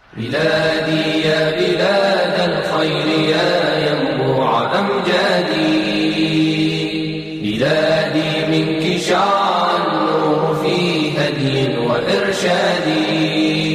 بلادي يا بلاد الخير يا ينبوع أمجادي، بلادي منك شع النور في هدي وإرشادي.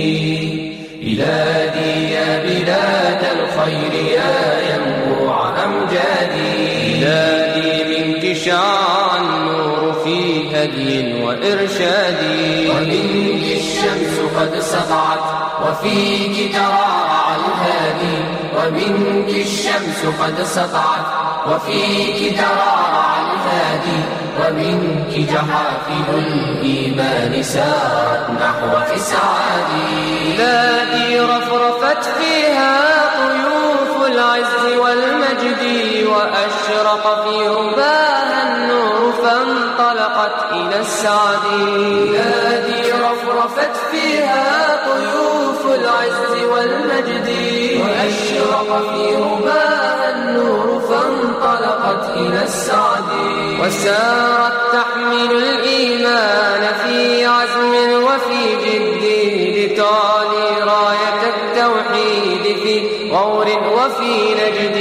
بلادي يا بلاد الخير يا ينبوع أمجادي، بلادي منك شع النور في هدي وإرشادي. ومنك الشمس قد سطعت وفيك ترعرع الهادي، ومنك الشمس قد سطعت وفيك ترعرع الهادي. ومنك جحافل الإيمان سارت نحو إسعادي. بلادي رفرفت فيها طيوف العز والمجد، وأشرق في رباها النور فانطلقت إلى السعد. بلادي رفرفت فيها طيوف العز والمجد، وأشرق في رباها النور فانطلقت إلى السعد. وسارت تحمل الإيمان في عزم وفي جد، لتعلي راية التوحيد في غور وفي نجد.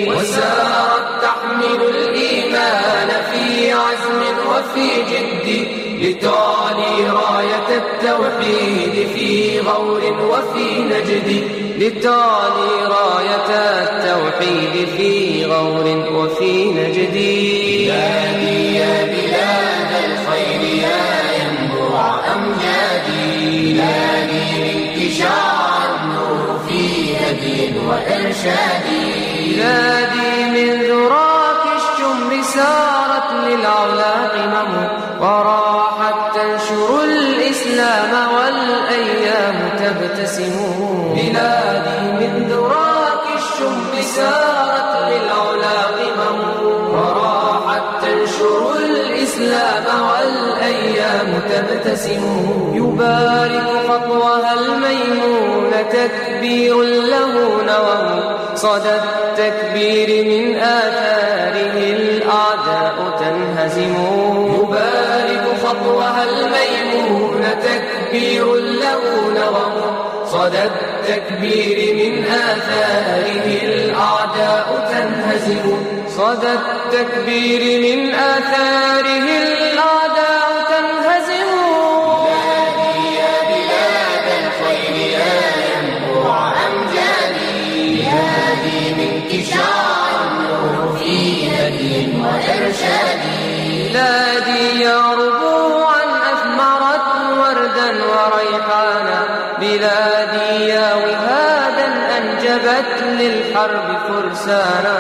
وسارت تحمل الإيمان في عزم وفي جد، لتعلي راية التوحيد في غور وفي نجد. لتعلي راية التوحيد في غور وفي نجد. بلادي يا بلاد الخير يا ينبوع أمجادي، بلادي منك شع النور في هدي وإرشادي. بلادي من ذراك الشمر سارت للعلا قمم، وراحت تنشر الإسلام والأيام تبتسم. بلادي من ذراك الشمر سارت للعلا قمم، وراحت تنشر الإسلام والأيام تبتسم. يبارك خطوها الميمون تكبير له نوم، صدى التكبير من آثاره الأعداء تنهزم. يبارك خطوها الميمون تكبير له نوم، صدى التكبير من آثاره الأعداء تنهزم. صدى التكبير من آثاره الأعداء تنهزم. بلادي يا بلاد الخير يا ينبوع أمجادي، بلادي منك شع النور في هدي وإرشادي. بلادي يا ربوعا أثمرت وردا وريحانا، بلادي يا وهادا أنجبت للحرب فرسانا.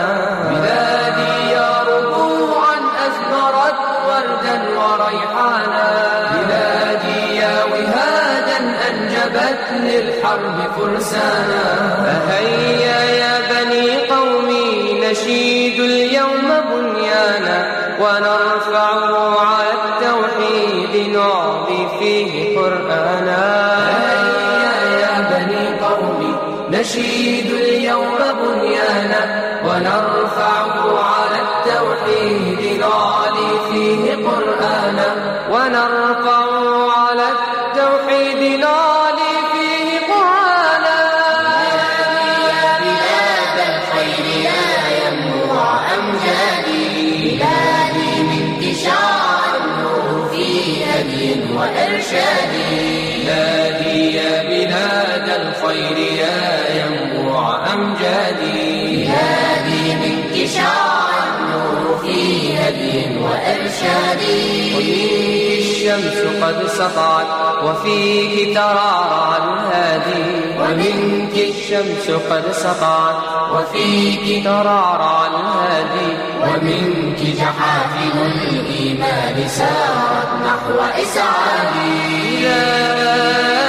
بلادي يا ربوعا أثمرت وردا وريحانا، بلادي يا وهادا أنجبت للحرب فرسانا. فهيا يا بني قومي نشيد اليوم بنيانا، ونرفعه على التوحيد نعطي فيه قرآنا. هيا يا بني قومي نشيد اليوم بنيانا، ونرفعه على التوحيد نعلي فيه قرآنا. ونرفعه على التوحيد نعلي فيه قرآنا. بلادي يا بلاد الخير يا ينبوع أمجادي، بلادي منك شع النور في هدي وإرشادي. بلادي يا بلاد الخير يا ينبوع أمجادي، بلادي منك شع النور في هدي وإرشادي. ومنك الشمس قد سطعت وفيك ترعرع الهادي، ومنك الشمس قد سطعت وفيك ترعرع الهادي. ومنك جحافل الإيمان سارت نحو إسعادي.